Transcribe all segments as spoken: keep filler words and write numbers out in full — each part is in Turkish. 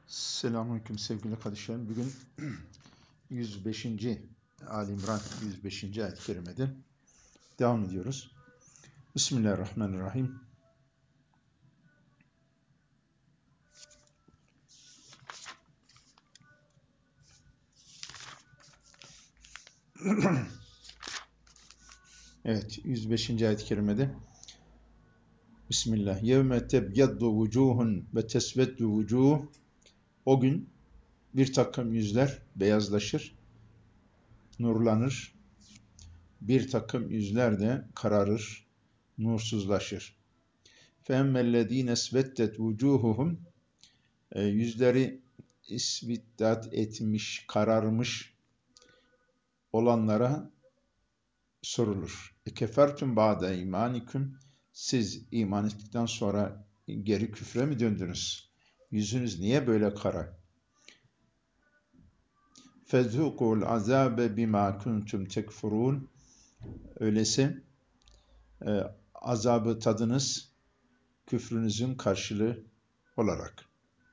Selamünaleyküm sevgili kardeşlerim. Bugün yüz beşinci. Ali İmran yüz beşinci ayet-i kerimede devam ediyoruz. Bismillahirrahmanirrahim. Evet, yüz beşinci ayet-i kerimede Bismillah. Yevme tebyaddu vucuhun ve tesveddu vucuh. O gün bir takım yüzler beyazlaşır, nurlanır. Bir takım yüzler de kararır, nursuzlaşır. فَاَمَّا esveddet vucuhuhum, yüzleri isviddat etmiş, kararmış olanlara sorulur. Ekefertum ba'de imanikum, siz iman ettikten sonra geri küfre mi döndünüz? Yüzünüz niye böyle kara? Fezukul azabe bima kuntum tekfurun, öyleyse e, azabı tadınız küfrünüzün karşılığı olarak.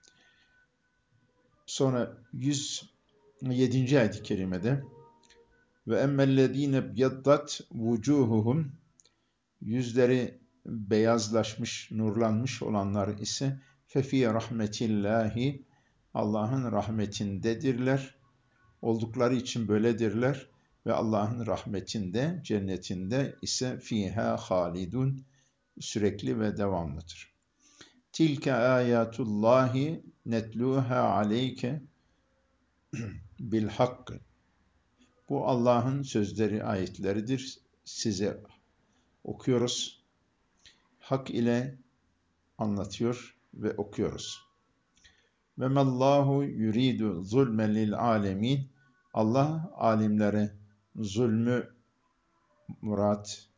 Sonra yüz yedinci ayet-i kerimede ve emmellezine byaddat vucuhuhum, yüzleri beyazlaşmış, nurlanmış olanlar ise fefi rahmetillahi, Allah'ın rahmetindedirler. Oldukları için böyledirler ve Allah'ın rahmetinde, cennetinde ise fiha halidun, sürekli ve devamlıdır. Tilke ayatullahi netluha aleyke bil hakkı. Bu Allah'ın sözleri, ayetleridir. Size okuyoruz. Hak ile anlatıyor ve okuyoruz. Ve mallahu yuridu zulmen lil alemin. Allah alimlere zulmü murat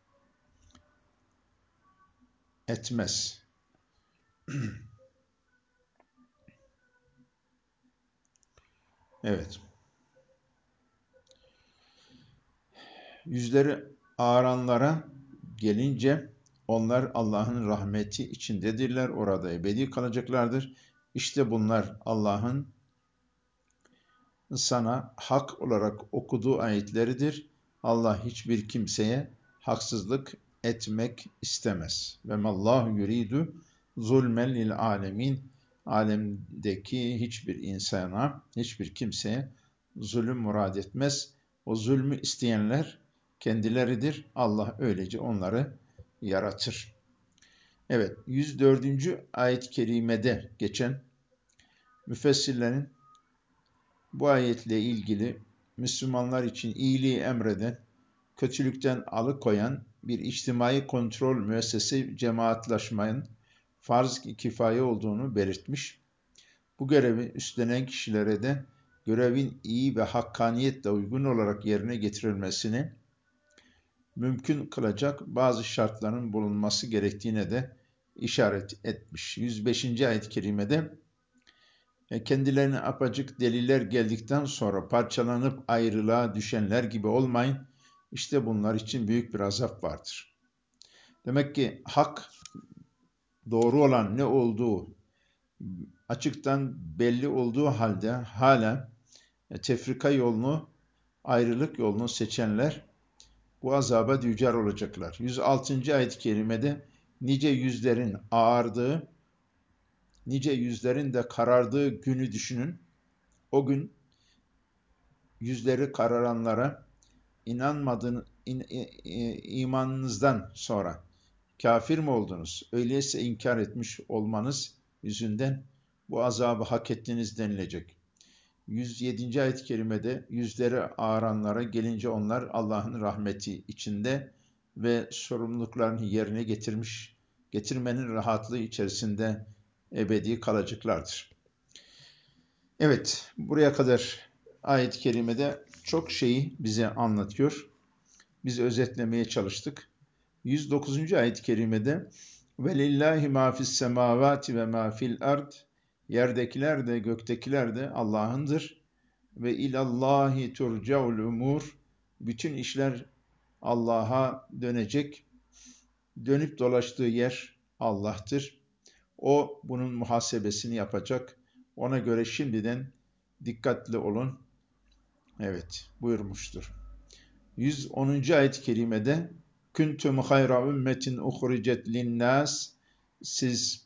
etmez. Evet. Yüzleri ağaranlara gelince onlar Allah'ın rahmeti içindedirler. Orada ebedi kalacaklardır. İşte bunlar Allah'ın sana hak olarak okuduğu ayetleridir. Allah hiçbir kimseye haksızlık etmek istemez. Ve mallahu yuridu zulmen lil alemin. Alemdeki hiçbir insana, hiçbir kimseye zulüm murad etmez. O zulmü isteyenler kendileridir. Allah öylece onları yaratır. Evet, yüz dördüncü ayet-i kerimede geçen müfessirlerin bu ayetle ilgili Müslümanlar için iyiliği emreden, kötülükten alıkoyan bir içtimai kontrol müessesesi cemaatlaşmanın farz-ı kifaye olduğunu belirtmiş. Bu görevi üstlenen kişilere de görevin iyi ve hakkaniyetle uygun olarak yerine getirilmesini mümkün kılacak bazı şartların bulunması gerektiğine de işaret etmiş. yüz beşinci ayet-i kerimede kendilerine apacık deliller geldikten sonra parçalanıp ayrılığa düşenler gibi olmayın. İşte bunlar için büyük bir azap vardır. Demek ki hak, doğru olan ne olduğu açıktan belli olduğu halde hala tefrika yolunu, ayrılık yolunu seçenler bu azaba düçar olacaklar. yüz altıncı ayet-i kerimede nice yüzlerin ağardığı, nice yüzlerin de karardığı günü düşünün. O gün yüzleri kararanlara inanmadığın in, imanınızdan sonra kafir mi oldunuz? Öyleyse inkar etmiş olmanız yüzünden bu azabı hak ettiniz denilecek. yüz yedinci ayet-i kerimede yüzleri ağaranlara gelince onlar Allah'ın rahmeti içinde ve sorumluluklarını yerine getirmiş, getirmenin rahatlığı içerisinde ebedi kalacaklardır. Evet, buraya kadar ayet-i kerimede çok şeyi bize anlatıyor. Biz özetlemeye çalıştık. yüz dokuzuncu ayet-i kerimede وَلِلَّهِ مَا فِي السَّمَاوَاتِ وَمَا فِي الْأَرْضِ, yerdekiler de göktekiler de Allah'ındır. Ve ilallahi turcaul umur, bütün işler Allah'a dönecek. Dönüp dolaştığı yer Allah'tır. O bunun muhasebesini yapacak. Ona göre şimdiden dikkatli olun. Evet, buyurmuştur. yüz onuncu ayet-i kerimede Kuntum hayra ümmetin uhricet linnas, siz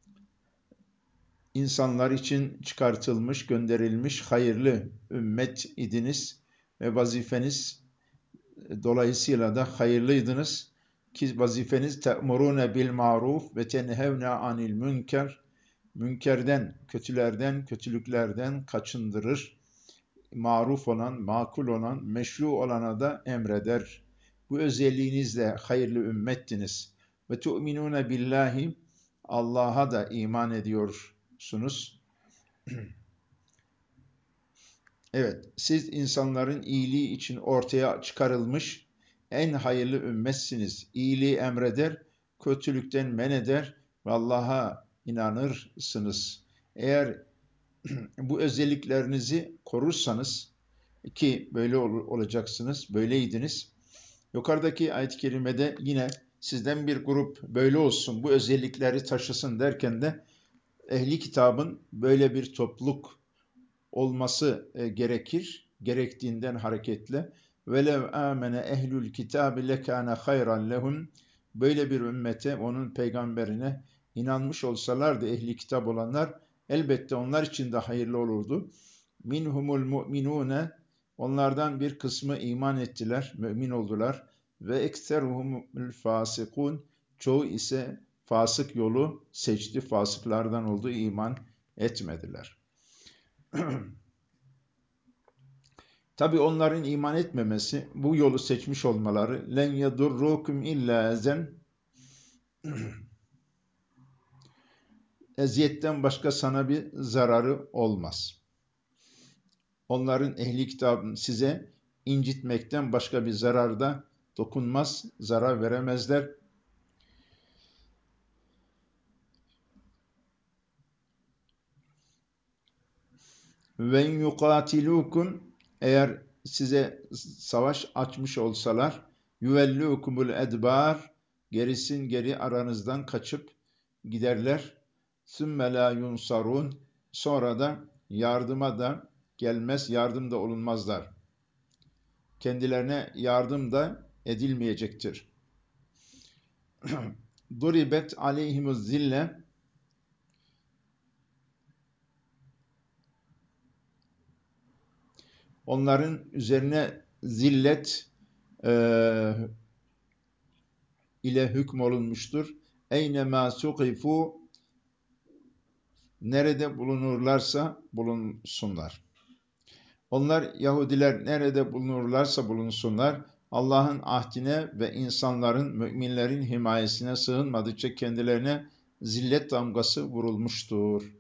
insanlar için çıkartılmış, gönderilmiş hayırlı ümmet idiniz ve vazifeniz dolayısıyla da hayırlıydınız ki vazifeniz te'murune bil maruf ve tenhevne anil münker, münkerden, kötülerden, kötülüklerden kaçındırır, maruf olan, makul olan, meşru olana da emreder. Bu özelliğinizle hayırlı ümmettiniz. Ve tu'minune billahi, Allah'a da iman ediyorsunuz. Evet, siz insanların iyiliği için ortaya çıkarılmış en hayırlı ümmetsiniz. İyiliği emreder, kötülükten men eder ve Allah'a inanırsınız. Eğer bu özelliklerinizi korursanız, ki böyle ol- olacaksınız, böyleydiniz. Yukarıdaki ayet-i kerimede yine sizden bir grup böyle olsun, bu özellikleri taşısın derken de ehli kitabın böyle bir topluluk olması e, gerekir, gerektiğinden hareketle. وَلَوْ آمَنَ اَهْلُ الْكِتَابِ لَكَانَ خَيْرًا لَهُمْ, böyle bir ümmete, onun peygamberine inanmış olsalardı ehli kitap olanlar, elbette onlar için de hayırlı olurdu. Minhumul mu'minune, onlardan bir kısmı iman ettiler, mümin oldular. Ve ekseruhumul fasikun, çoğu ise fasık yolu seçti, fasıklardan oldu, iman etmediler. Tabi onların iman etmemesi, bu yolu seçmiş olmaları, len yedurrukum illa ezen, eziyetten başka sana bir zararı olmaz. Onların ehli kitabın size incitmekten başka bir zarar da dokunmaz, zarar veremezler. Ve yukatilukum, eğer size savaş açmış olsalar, yuvellukumul edbar, gerisin geri aranızdan kaçıp giderler. Sümme la yunsarun, sonra da yardıma da gelmez, yardım da olunmazlar. Kendilerine yardım da edilmeyecektir. Duribet aleyhimuz zille, onların üzerine zillet e, ile hükmolunmuştur. Eynemâ sukifu, nerede bulunurlarsa bulunsunlar. Onlar, Yahudiler nerede bulunurlarsa bulunsunlar, Allah'ın ahdine ve insanların, müminlerin himayesine sığınmadıkça kendilerine zillet damgası vurulmuştur.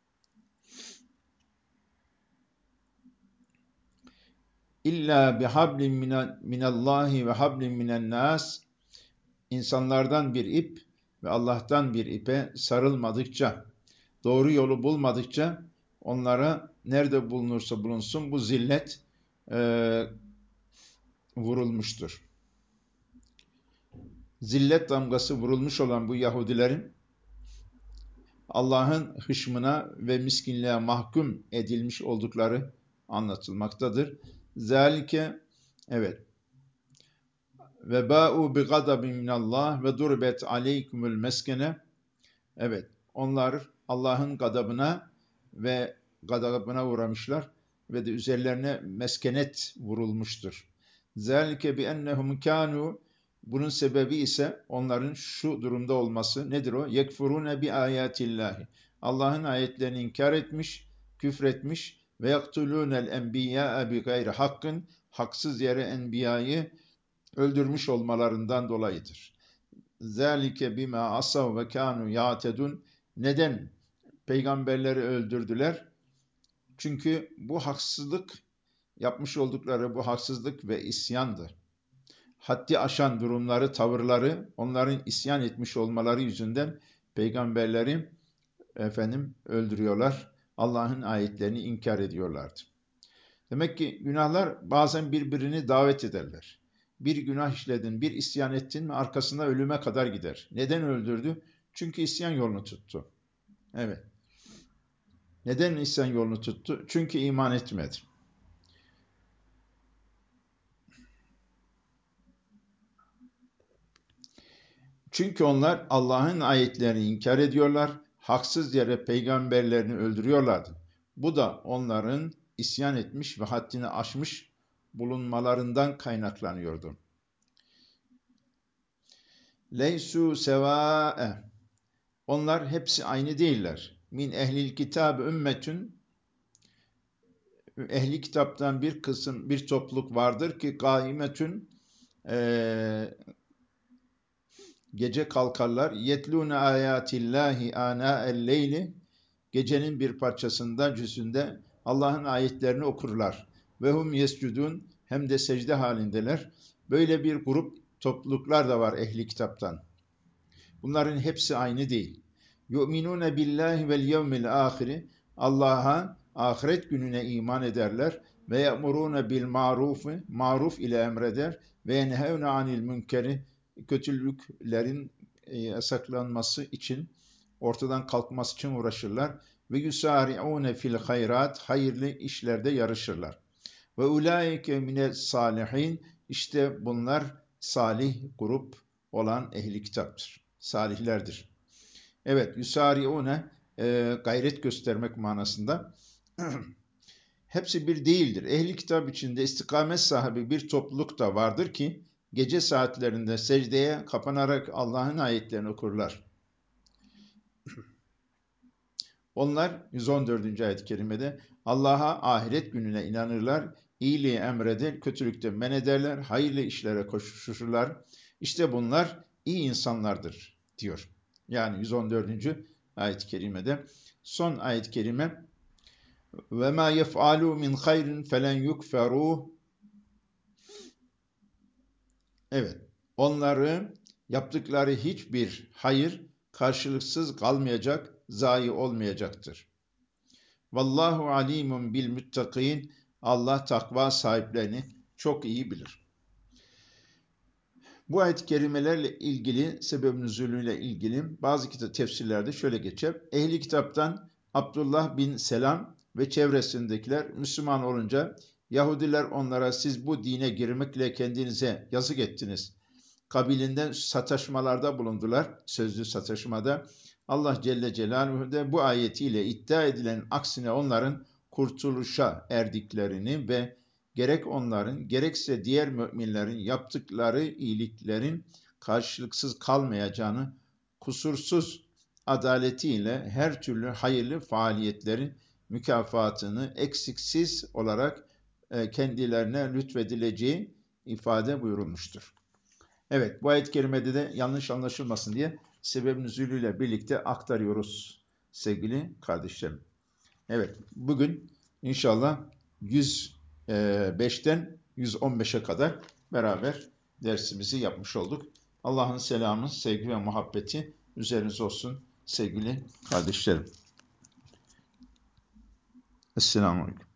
İlla bihablin minallahi ve hablin minen nas, insanlardan bir ip ve Allah'tan bir ipe sarılmadıkça, doğru yolu bulmadıkça onlara nerede bulunursa bulunsun bu zillet e, vurulmuştur. Zillet damgası vurulmuş olan bu Yahudilerin Allah'ın hışmına ve miskinliğe mahkum edilmiş oldukları anlatılmaktadır. Zalike, evet, ve ba'u bi gadabin minallah ve durbet aleykumul meskene, evet, onlar Allah'ın gadabına ve gadabına uğramışlar ve de üzerlerine meskenet vurulmuştur. Zalike bi ennehum kanu, bunun sebebi ise onların şu durumda olması. Nedir o? Yekfurune bi ayatillahi, Allah'ın ayetlerini inkar etmiş, küfretmiş ve yaktulunel enbiya bi gayri hakkın, haksız yere enbiyayı öldürmüş olmalarından dolayıdır. Zalike bima asav ve kanu ya'tedun, neden peygamberleri öldürdüler? Çünkü bu haksızlık, yapmış oldukları bu haksızlık ve isyandı. Haddi aşan durumları, tavırları, onların isyan etmiş olmaları yüzünden peygamberleri efendim öldürüyorlar. Allah'ın ayetlerini inkar ediyorlardı. Demek ki günahlar bazen birbirini davet ederler. Bir günah işledin, bir isyan ettin mi arkasında ölüme kadar gider. Neden öldürdü? Çünkü isyan yolunu tuttu. Evet. Neden isyan yolunu tuttu? Çünkü iman etmedi. Çünkü onlar Allah'ın ayetlerini inkar ediyorlar, haksız yere peygamberlerini öldürüyorlardı. Bu da onların isyan etmiş ve haddini aşmış bulunmalarından kaynaklanıyordu. Leysu sevâe. Onlar hepsi aynı değiller. Min ehlil kitab ümmetün. Ehli kitaptan bir kısım, bir topluluk vardır ki gaimetün, e, gece kalkarlar. Yetlûne âyâtillâhi ânâ'el leyli. Gecenin bir parçasında, cüzünde Allah'ın ayetlerini okurlar. Ve hum yescudun, hem de secde halindeler. Böyle bir grup topluluklar da var ehli kitaptan. Bunların hepsi aynı değil. Yu'minune billahi vel yevmil ahiri. Allah'a, ahiret gününe iman ederler. Ve ye'murune bil marufi. Maruf ile emreder. Ve yenhevne anil münkeri. Kötülüklerin e, yasaklanması için, ortadan kalkması için uğraşırlar. Ve yusari'une fil hayrat. Hayırlı işlerde yarışırlar. Ve ulaike mine salihin. İşte bunlar salih grup olan ehli kitaptır. Salihlerdir. Evet, yusari'une e, gayret göstermek manasında. Hepsi bir değildir. Ehli kitap içinde istikamet sahibi bir topluluk da vardır ki gece saatlerinde secdeye kapanarak Allah'ın ayetlerini okurlar. Onlar yüz on dördüncü ayet-i kerimede Allah'a, ahiret gününe inanırlar, iyiliği emreder, kötülükten men ederler, hayırlı işlere koşuşurlar. İşte bunlar iyi insanlardır diyor. Yani yüz on dördüncü ayet-i kerimede. Son ayet-i kerime ve ma yef'alu min hayrin felen yukferuh. Evet, onları yaptıkları hiçbir hayır karşılıksız kalmayacak, zayi olmayacaktır. Vallahu alimun bil muttakin. Allah takva sahiplerini çok iyi bilir. Bu ayet-i kerimelerle ilgili, sebeb nüzulüyle ilgili bazı kitap tefsirlerde şöyle geçer. Ehli kitaptan Abdullah bin Selam ve çevresindekiler Müslüman olunca Yahudiler onlara siz bu dine girmekle kendinize yazık ettiniz kabilinden sataşmalarda bulundular, sözlü sataşmada. Allah Celle Celaluhu de bu ayetiyle iddia edilen aksine onların kurtuluşa erdiklerini ve gerek onların gerekse diğer müminlerin yaptıkları iyiliklerin karşılıksız kalmayacağını, kusursuz adaletiyle her türlü hayırlı faaliyetlerin mükafatını eksiksiz olarak kendilerine lütfedileceği ifade buyurulmuştur. Evet, bu ayet-i kerimede de yanlış anlaşılmasın diye sebeb nüzulüyle birlikte aktarıyoruz sevgili kardeşlerim. Evet, bugün inşallah yüz beşten yüz on beşe kadar beraber dersimizi yapmış olduk. Allah'ın selamı, sevgi ve muhabbeti üzerinize olsun sevgili kardeşlerim. Esselamu Aleyküm.